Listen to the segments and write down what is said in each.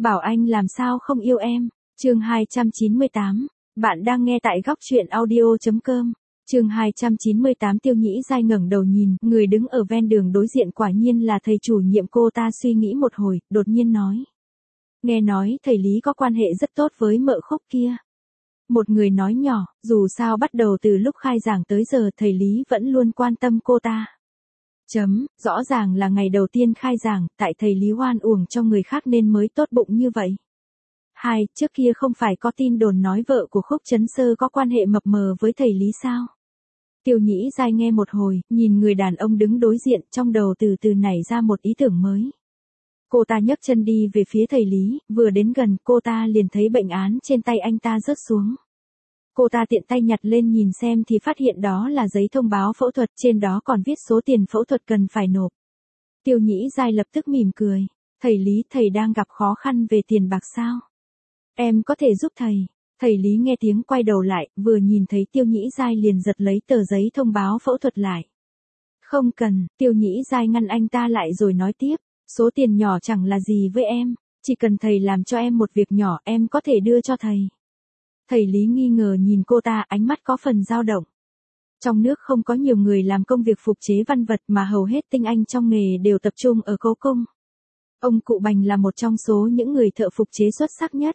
Bảo anh làm sao không yêu em. Chương 298. Bạn đang nghe tại góc truyện audio.com. Chương 298. Tiêu Nhĩ Giai ngẩng đầu nhìn, người đứng ở ven đường đối diện quả nhiên là thầy chủ nhiệm. Cô ta suy nghĩ một hồi, đột nhiên nói. Nghe nói thầy Lý có quan hệ rất tốt với mợ Khúc kia. Một người nói nhỏ, dù sao bắt đầu từ lúc khai giảng tới giờ thầy Lý vẫn luôn quan tâm cô ta. Rõ ràng là ngày đầu tiên khai giảng, tại thầy Lý oan uổng cho người khác nên mới tốt bụng như vậy. Trước kia không phải có tin đồn nói vợ của Khúc Chấn Sơ có quan hệ mập mờ với thầy Lý sao? Tiêu Nhĩ Giai nghe một hồi, nhìn người đàn ông đứng đối diện, trong đầu từ từ nảy ra một ý tưởng mới. Cô ta nhấc chân đi về phía thầy Lý, vừa đến gần cô ta liền thấy bệnh án trên tay anh ta rớt xuống. Cô ta tiện tay nhặt lên nhìn xem thì phát hiện đó là giấy thông báo phẫu thuật, trên đó còn viết số tiền phẫu thuật cần phải nộp. Tiêu Nhĩ Giai lập tức mỉm cười. Thầy Lý, thầy đang gặp khó khăn về tiền bạc sao? Em có thể giúp thầy. Thầy Lý nghe tiếng quay đầu lại, vừa nhìn thấy Tiêu Nhĩ Giai liền giật lấy tờ giấy thông báo phẫu thuật lại. Không cần, Tiêu Nhĩ Giai ngăn anh ta lại rồi nói tiếp. Số tiền nhỏ chẳng là gì với em, chỉ cần thầy làm cho em một việc nhỏ em có thể đưa cho thầy. Thầy Lý nghi ngờ nhìn cô ta, ánh mắt có phần dao động. Trong nước không có nhiều người làm công việc phục chế văn vật mà hầu hết tinh anh trong nghề đều tập trung ở Cố Cung. Ông cụ Bành là một trong số những người thợ phục chế xuất sắc nhất.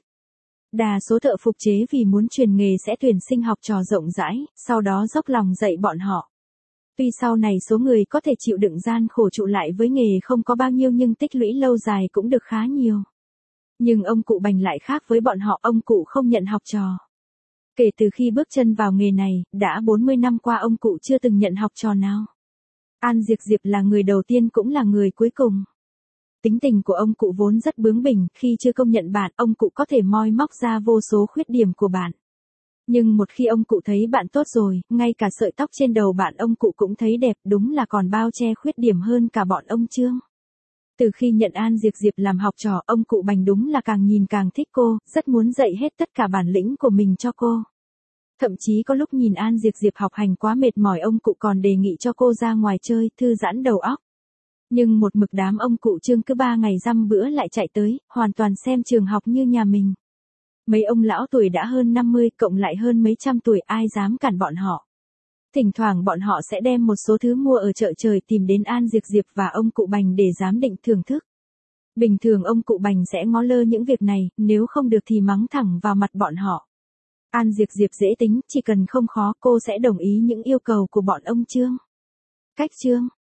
Đa số thợ phục chế vì muốn truyền nghề sẽ tuyển sinh học trò rộng rãi, sau đó dốc lòng dạy bọn họ. Tuy sau này số người có thể chịu đựng gian khổ trụ lại với nghề không có bao nhiêu nhưng tích lũy lâu dài cũng được khá nhiều. Nhưng ông cụ Bành lại khác với bọn họ, ông cụ không nhận học trò. Kể từ khi bước chân vào nghề này, đã 40 năm qua ông cụ chưa từng nhận học trò nào. An Diệp Diệp là người đầu tiên cũng là người cuối cùng. Tính tình của ông cụ vốn rất bướng bỉnh, khi chưa công nhận bạn, ông cụ có thể moi móc ra vô số khuyết điểm của bạn. Nhưng một khi ông cụ thấy bạn tốt rồi, ngay cả sợi tóc trên đầu bạn ông cụ cũng thấy đẹp, đúng là còn bao che khuyết điểm hơn cả bọn ông Trương. Từ khi nhận An Diệp Diệp làm học trò, ông cụ Bành đúng là càng nhìn càng thích cô, rất muốn dạy hết tất cả bản lĩnh của mình cho cô. Thậm chí có lúc nhìn An Diệp Diệp học hành quá mệt mỏi ông cụ còn đề nghị cho cô ra ngoài chơi, thư giãn đầu óc. Nhưng một mực đám ông cụ Trương cứ 3 ngày dăm bữa lại chạy tới, hoàn toàn xem trường học như nhà mình. Mấy ông lão tuổi đã hơn 50 cộng lại hơn mấy trăm tuổi ai dám cản bọn họ. Thỉnh thoảng bọn họ sẽ đem một số thứ mua ở chợ trời tìm đến An Diệp Diệp và ông cụ Bành để giám định thưởng thức. Bình thường ông cụ Bành sẽ ngó lơ những việc này, nếu không được thì mắng thẳng vào mặt bọn họ. An Diệp Diệp dễ tính, chỉ cần không khó cô sẽ đồng ý những yêu cầu của bọn ông Trương. Cách Trương,